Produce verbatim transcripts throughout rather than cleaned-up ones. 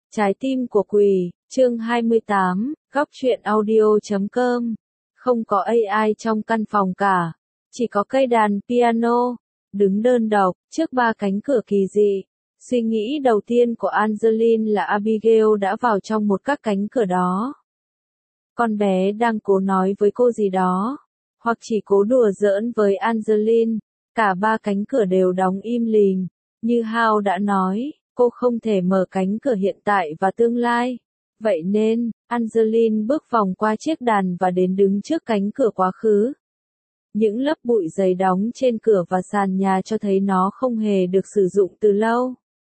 Trái tim của Quỷ, chương hai mươi tám, góc truyện audio chấm com. Không có a i trong căn phòng cả, chỉ có cây đàn piano, đứng đơn độc, trước ba cánh cửa kỳ dị. Suy nghĩ đầu tiên của Angeline là Abigail đã vào trong một các cánh cửa đó. Con bé đang cố nói với cô gì đó, hoặc chỉ cố đùa giỡn với Angeline. Cả ba cánh cửa đều đóng im lìm, như Hao đã nói. Cô không thể mở cánh cửa hiện tại và tương lai. Vậy nên, Angeline bước vòng qua chiếc đàn và đến đứng trước cánh cửa quá khứ. Những lớp bụi dày đóng trên cửa và sàn nhà cho thấy nó không hề được sử dụng từ lâu.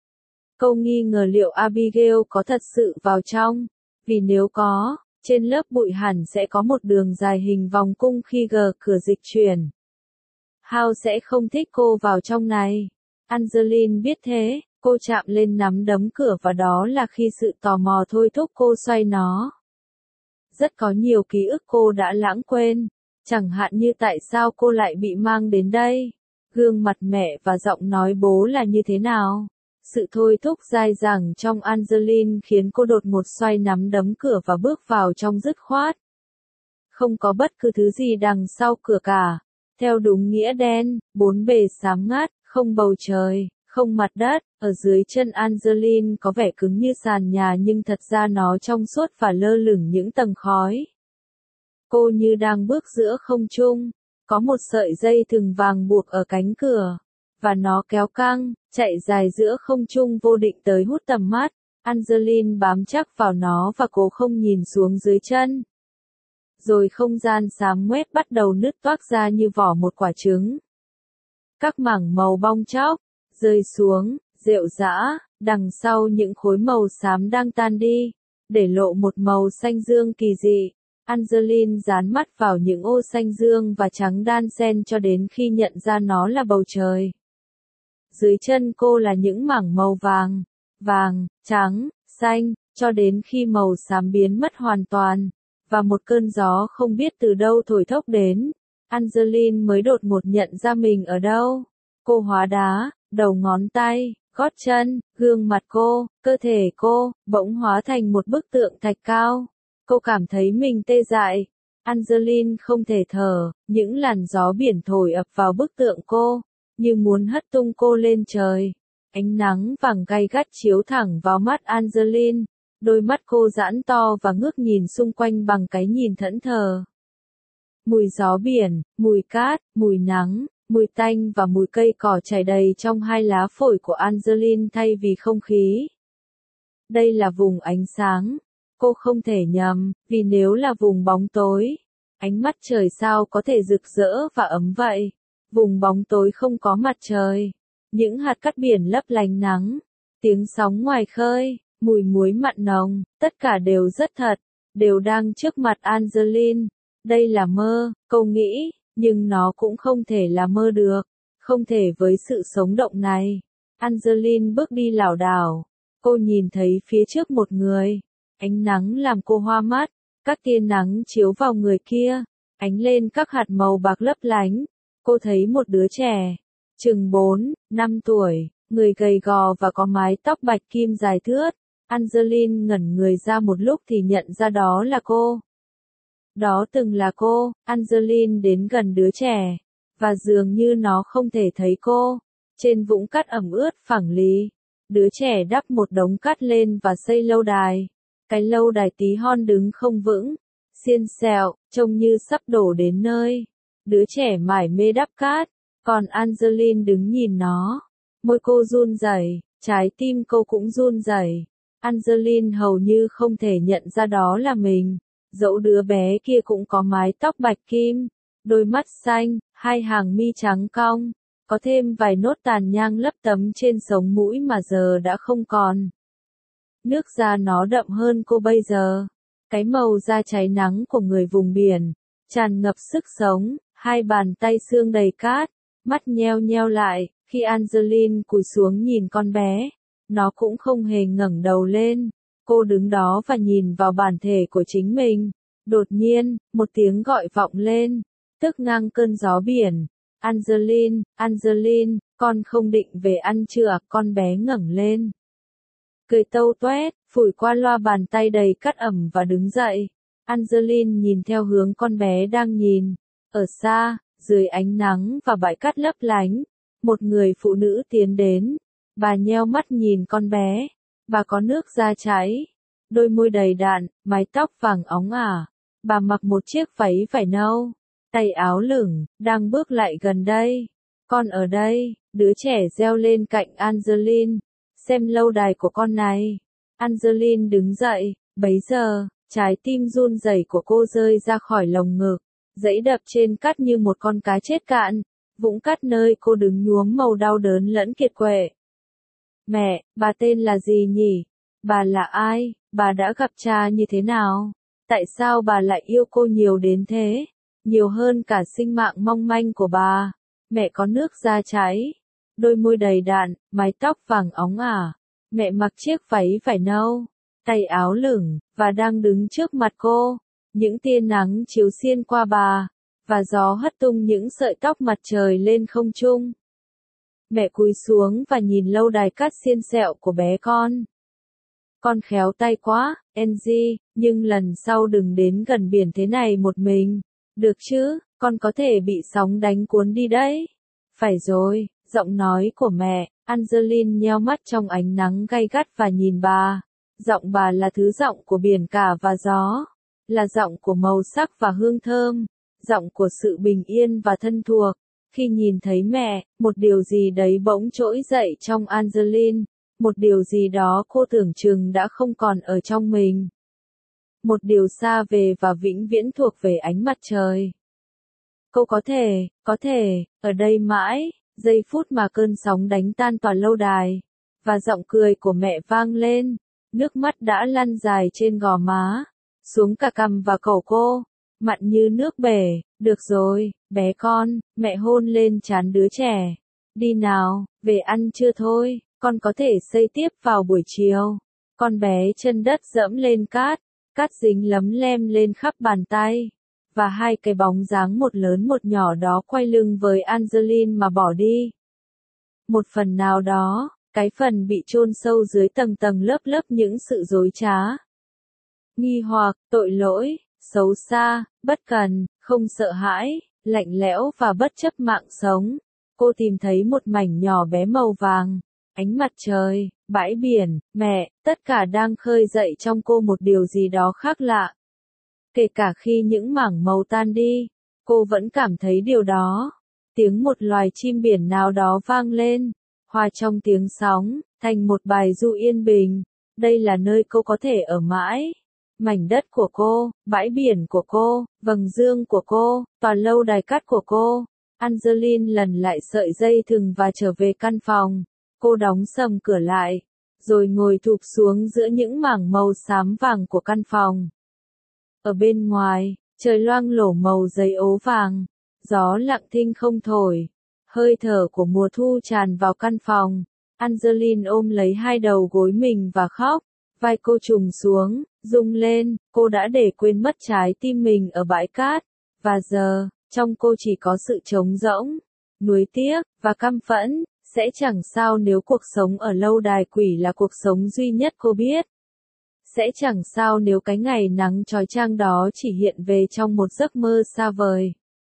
Cô nghi ngờ liệu Abigail có thật sự vào trong, vì nếu có, trên lớp bụi hẳn sẽ có một đường dài hình vòng cung khi gờ cửa dịch chuyển. Hao sẽ không thích cô vào trong này. Angeline biết thế. Cô chạm lên nắm đấm cửa và đó là khi sự tò mò thôi thúc cô xoay nó. Rất có nhiều ký ức cô đã lãng quên, chẳng hạn như tại sao cô lại bị mang đến đây, gương mặt mẹ và giọng nói bố là như thế nào. Sự thôi thúc dai dẳng trong Angeline khiến cô đột ngột xoay nắm đấm cửa và bước vào trong dứt khoát. Không có bất cứ thứ gì đằng sau cửa cả. Theo đúng nghĩa đen, bốn bề xám ngắt, không bầu trời. Không mặt đất, ở dưới chân Angeline có vẻ cứng như sàn nhà nhưng thật ra nó trong suốt và lơ lửng những tầng khói. Cô như đang bước giữa không trung, có một sợi dây thừng vàng buộc ở cánh cửa, và nó kéo căng, chạy dài giữa không trung vô định tới hút tầm mắt. Angeline bám chắc vào nó và cố không nhìn xuống dưới chân. Rồi không gian xám ngoét bắt đầu nứt toác ra như vỏ một quả trứng. Các mảng màu bong chóc rơi xuống, rệu rã, đằng sau những khối màu xám đang tan đi, để lộ một màu xanh dương kỳ dị. Angeline dán mắt vào những ô xanh dương và trắng đan xen cho đến khi nhận ra nó là bầu trời. Dưới chân cô là những mảng màu vàng, vàng, trắng, xanh, cho đến khi màu xám biến mất hoàn toàn, và một cơn gió không biết từ đâu thổi thốc đến. Angeline mới đột ngột nhận ra mình ở đâu. Cô hóa đá, đầu ngón tay, gót chân, gương mặt cô, cơ thể cô, bỗng hóa thành một bức tượng thạch cao. Cô cảm thấy mình tê dại. Angeline không thể thở, những làn gió biển thổi ập vào bức tượng cô, như muốn hất tung cô lên trời. Ánh nắng vàng gay gắt chiếu thẳng vào mắt Angeline, đôi mắt cô giãn to và ngước nhìn xung quanh bằng cái nhìn thẫn thờ. Mùi gió biển, mùi cát, mùi nắng, mùi tanh và mùi cây cỏ chảy đầy trong hai lá phổi của Angeline thay vì không khí. Đây là vùng ánh sáng. Cô không thể nhầm, vì nếu là vùng bóng tối, ánh mắt trời sao có thể rực rỡ và ấm vậy. Vùng bóng tối không có mặt trời. Những hạt cát biển lấp lánh nắng. Tiếng sóng ngoài khơi, mùi muối mặn nồng, tất cả đều rất thật, đều đang trước mặt Angeline. Đây là mơ, cô nghĩ. Nhưng nó cũng không thể là mơ được, không thể với sự sống động này. Angeline bước đi lảo đảo, cô nhìn thấy phía trước một người. Ánh nắng làm cô hoa mắt, các tia nắng chiếu vào người kia, ánh lên các hạt màu bạc lấp lánh. Cô thấy một đứa trẻ, chừng bốn, năm tuổi, người gầy gò và có mái tóc bạch kim dài thướt. Angeline ngẩn người ra một lúc thì nhận ra đó là cô. Đó từng là cô. Angeline đến gần đứa trẻ, và dường như nó không thể thấy cô. Trên vũng cát ẩm ướt phẳng lì, đứa trẻ đắp một đống cát lên và xây lâu đài. Cái lâu đài tí hon đứng không vững, xiên xẹo, trông như sắp đổ đến nơi. Đứa trẻ mải mê đắp cát, còn Angeline đứng nhìn nó. Môi cô run rẩy, trái tim cô cũng run rẩy. Angeline hầu như không thể nhận ra đó là mình. Dẫu đứa bé kia cũng có mái tóc bạch kim, đôi mắt xanh, hai hàng mi trắng cong, có thêm vài nốt tàn nhang lấp tấm trên sống mũi mà giờ đã không còn. Nước da nó đậm hơn cô bây giờ, cái màu da cháy nắng của người vùng biển, tràn ngập sức sống, hai bàn tay xương đầy cát, mắt nheo nheo lại. Khi Angeline cúi xuống nhìn con bé, nó cũng không hề ngẩng đầu lên. Cô đứng đó và nhìn vào bản thể của chính mình. Đột nhiên, một tiếng gọi vọng lên, tức ngang cơn gió biển. Angeline, Angeline, con không định về ăn trưa à? Con bé ngẩng lên, cười tâu toét, phủi qua loa bàn tay đầy cát ẩm và đứng dậy. Angeline nhìn theo hướng con bé đang nhìn. Ở xa, dưới ánh nắng và bãi cát lấp lánh, một người phụ nữ tiến đến. Bà nheo mắt nhìn con bé. Bà có nước da cháy, đôi môi đầy đặn, mái tóc vàng óng ả. Bà mặc một chiếc váy vải nâu, tay áo lửng, đang bước lại gần đây. Con ở đây, đứa trẻ reo lên cạnh Angeline. Xem lâu đài của con này. Angeline đứng dậy, bấy giờ, trái tim run rẩy của cô rơi ra khỏi lồng ngực, dãy đập trên cát như một con cá chết cạn. Vũng cát nơi cô đứng nhuốm màu đau đớn lẫn kiệt quệ. Mẹ, bà tên là gì nhỉ? Bà là ai? Bà đã gặp cha như thế nào? Tại sao bà lại yêu cô nhiều đến thế? Nhiều hơn cả sinh mạng mong manh của bà. Mẹ có nước da cháy, đôi môi đầy đặn, mái tóc vàng óng ả. Mẹ mặc chiếc váy vải nâu, tay áo lửng, và đang đứng trước mặt cô. Những tia nắng chiếu xiên qua bà, và gió hất tung những sợi tóc mặt trời lên không trung. Mẹ cúi xuống và nhìn lâu đài cát xiên xẹo của bé con. Con khéo tay quá, Angie, nhưng lần sau đừng đến gần biển thế này một mình. Được chứ, con có thể bị sóng đánh cuốn đi đấy. Phải rồi, giọng nói của mẹ. Angeline nheo mắt trong ánh nắng gay gắt và nhìn bà. Giọng bà là thứ giọng của biển cả và gió. Là giọng của màu sắc và hương thơm. Giọng của sự bình yên và thân thuộc. Khi nhìn thấy mẹ, một điều gì đấy bỗng trỗi dậy trong Angeline. Một điều gì đó cô tưởng chừng đã không còn ở trong mình. Một điều xa về và vĩnh viễn thuộc về ánh mặt trời. Cô có thể, có thể, ở đây mãi, giây phút mà cơn sóng đánh tan tòa lâu đài. Và giọng cười của mẹ vang lên, nước mắt đã lăn dài trên gò má, xuống cả cằm và cổ cô, mặn như nước bể. Được rồi, bé con, mẹ hôn lên trán đứa trẻ. Đi nào, về ăn trưa thôi, con có thể xây tiếp vào buổi chiều. Con bé chân đất dẫm lên cát, cát dính lấm lem lên khắp bàn tay. Và hai cái bóng dáng một lớn một nhỏ đó quay lưng với Angeline mà bỏ đi. Một phần nào đó, cái phần bị chôn sâu dưới tầng tầng lớp lớp những sự dối trá, nghi hoặc, tội lỗi, xấu xa, bất cần, không sợ hãi, lạnh lẽo và bất chấp mạng sống. Cô tìm thấy một mảnh nhỏ bé màu vàng, ánh mặt trời, bãi biển, mẹ, tất cả đang khơi dậy trong cô một điều gì đó khác lạ. Kể cả khi những mảng màu tan đi, cô vẫn cảm thấy điều đó. Tiếng một loài chim biển nào đó vang lên, hòa trong tiếng sóng, thành một bài du yên bình. Đây là nơi cô có thể ở mãi. Mảnh đất của cô, bãi biển của cô, vầng dương của cô, tòa lâu đài cát của cô. Angeline lần lại sợi dây thừng và trở về căn phòng. Cô đóng sầm cửa lại, rồi ngồi thụp xuống giữa những mảng màu xám vàng của căn phòng. Ở bên ngoài, trời loang lổ màu giấy ố vàng, gió lặng thinh không thổi, hơi thở của mùa thu tràn vào căn phòng. Angeline ôm lấy hai đầu gối mình và khóc, vai cô trùng xuống, rung lên, cô đã để quên mất trái tim mình ở bãi cát, và giờ, trong cô chỉ có sự trống rỗng, nuối tiếc, và căm phẫn. Sẽ chẳng sao nếu cuộc sống ở lâu đài quỷ là cuộc sống duy nhất cô biết. Sẽ chẳng sao nếu cái ngày nắng chói chang đó chỉ hiện về trong một giấc mơ xa vời.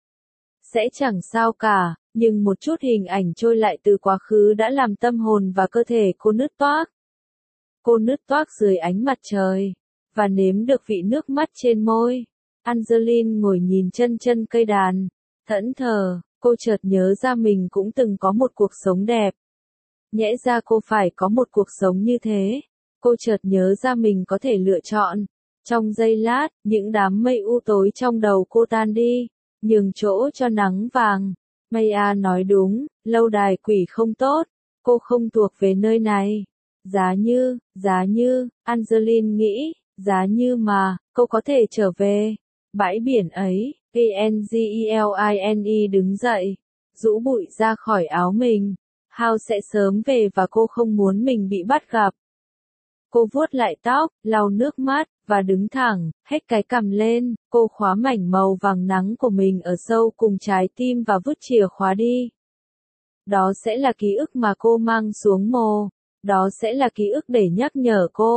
Sẽ chẳng sao cả, nhưng một chút hình ảnh trôi lại từ quá khứ đã làm tâm hồn và cơ thể cô nứt toác. Cô nứt toác dưới ánh mặt trời, và nếm được vị nước mắt trên môi. Angeline ngồi nhìn chân chân cây đàn, thẫn thờ, cô chợt nhớ ra mình cũng từng có một cuộc sống đẹp. Nhẽ ra cô phải có một cuộc sống như thế. Cô chợt nhớ ra mình có thể lựa chọn. Trong giây lát, những đám mây u tối trong đầu cô tan đi, nhường chỗ cho nắng vàng. Maya nói đúng, lâu đài quỷ không tốt, cô không thuộc về nơi này. Giá như, giá như, Angeline nghĩ, giá như mà, cô có thể trở về. Bãi biển ấy, Angeline đứng dậy, rũ bụi ra khỏi áo mình. Hao sẽ sớm về và cô không muốn mình bị bắt gặp. Cô vuốt lại tóc, lau nước mắt, và đứng thẳng, hét cái cằm lên. Cô khóa mảnh màu vàng nắng của mình ở sâu cùng trái tim và vứt chìa khóa đi. Đó sẽ là ký ức mà cô mang xuống mồ. Đó sẽ là ký ức để nhắc nhở cô.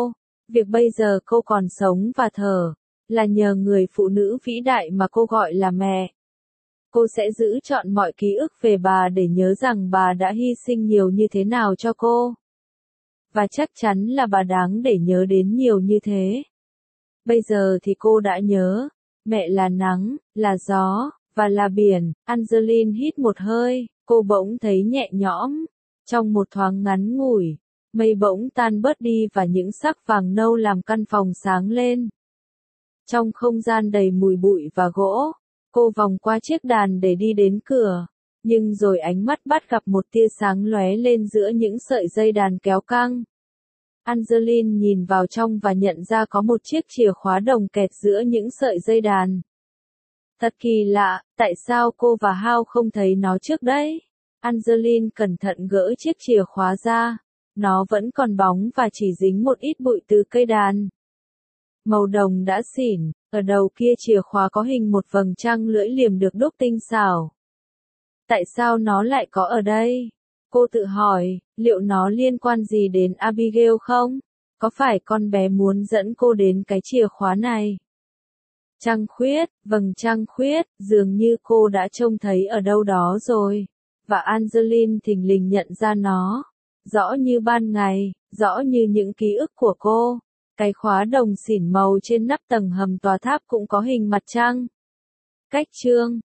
Việc bây giờ cô còn sống và thở, là nhờ người phụ nữ vĩ đại mà cô gọi là mẹ. Cô sẽ giữ trọn mọi ký ức về bà để nhớ rằng bà đã hy sinh nhiều như thế nào cho cô. Và chắc chắn là bà đáng để nhớ đến nhiều như thế. Bây giờ thì cô đã nhớ, mẹ là nắng, là gió, và là biển. Angeline hít một hơi, cô bỗng thấy nhẹ nhõm. Trong một thoáng ngắn ngủi, mây bỗng tan bớt đi và những sắc vàng nâu làm căn phòng sáng lên. Trong không gian đầy mùi bụi và gỗ, cô vòng qua chiếc đàn để đi đến cửa, nhưng rồi ánh mắt bắt gặp một tia sáng lóe lên giữa những sợi dây đàn kéo căng. Angeline nhìn vào trong và nhận ra có một chiếc chìa khóa đồng kẹt giữa những sợi dây đàn. Thật kỳ lạ, tại sao cô và Hao không thấy nó trước đấy? Angeline cẩn thận gỡ chiếc chìa khóa ra. Nó vẫn còn bóng và chỉ dính một ít bụi từ cây đàn. Màu đồng đã xỉn, ở đầu kia chìa khóa có hình một vầng trăng lưỡi liềm được đúc tinh xảo. Tại sao nó lại có ở đây? Cô tự hỏi, liệu nó liên quan gì đến Abigail không? Có phải con bé muốn dẫn cô đến cái chìa khóa này? Trăng khuyết, vầng trăng khuyết, dường như cô đã trông thấy ở đâu đó rồi. Và Angeline thình lình nhận ra nó. Rõ như ban ngày, rõ như những ký ức của cô. Cái khóa đồng xỉn màu trên nắp tầng hầm tòa tháp cũng có hình mặt trăng. Cách chương